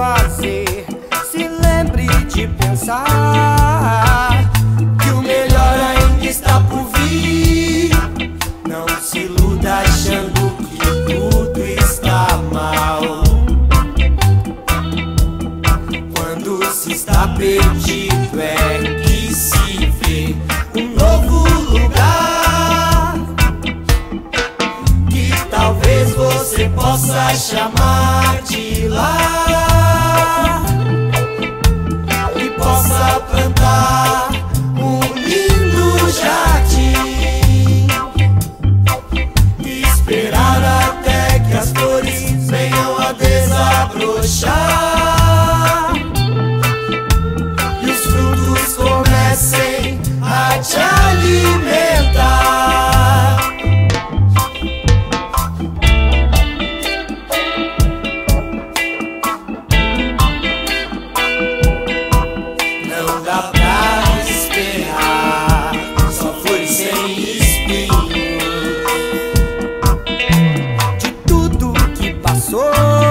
fazer, se lembre de pensar que o melhor ainda está por vir. Não se iluda achando que tudo está mal. Quando se está perdido é que se vê um novo lugar, que talvez você possa chamar de lar, e possa plantar um lindo jardim, e esperar até que as flores venham a desabrochar e os frutos comecem a te alimentar. Não dá pra esperar só flores sem espinho. De tudo que passou,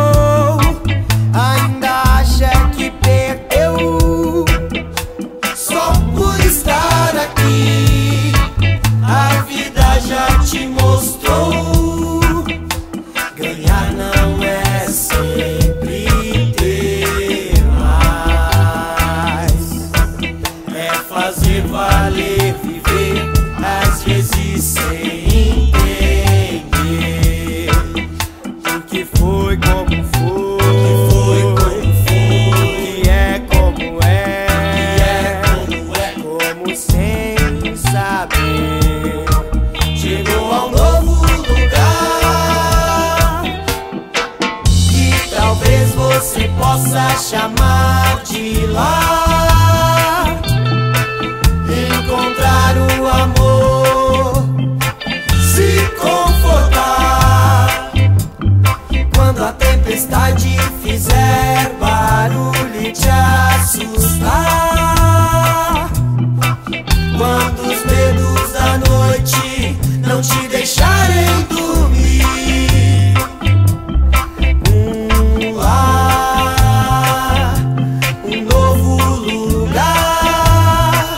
ainda acha que perdeu. Só por estar aqui, a vida já te mostrou. Ganhar não é sempre ter mais, é fazer valer viver, às vezes sem entender o que foi como foi, que é como é, como sem saber. Chegou a um novo lugar que talvez você possa chamar de lar. Encontrar o amor, se confortar quando a tempestade fizer barulho e te assustar, quando os medos da noite não te deixarem dormir. Um lar, um novo lugar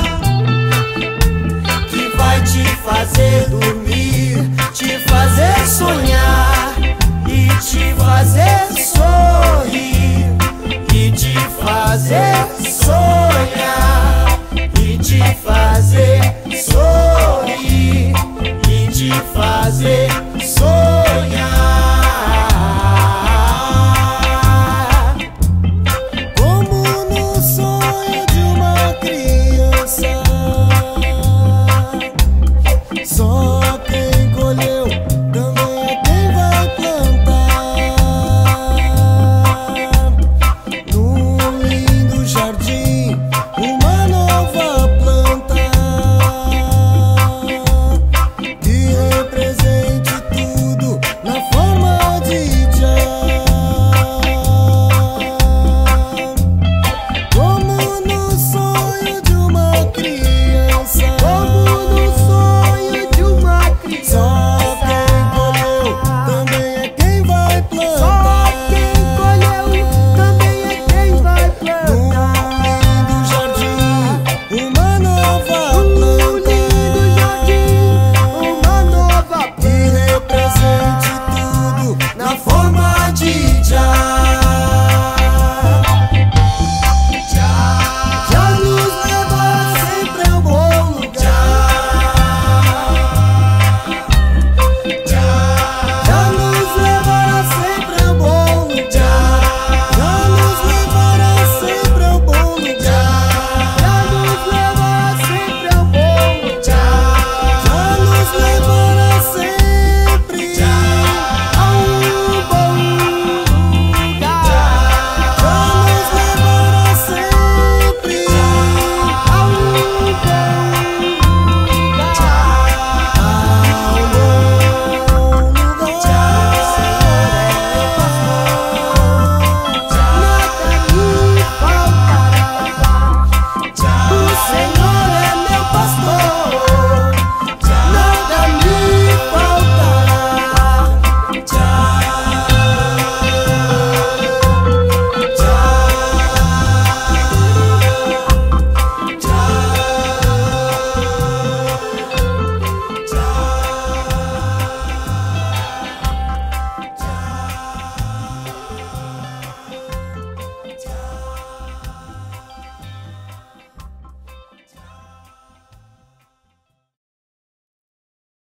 que vai te fazer dormir, te fazer sonhar e te fazer sorrir, e te fazer sonhar e te fazer sorrir, e te fazer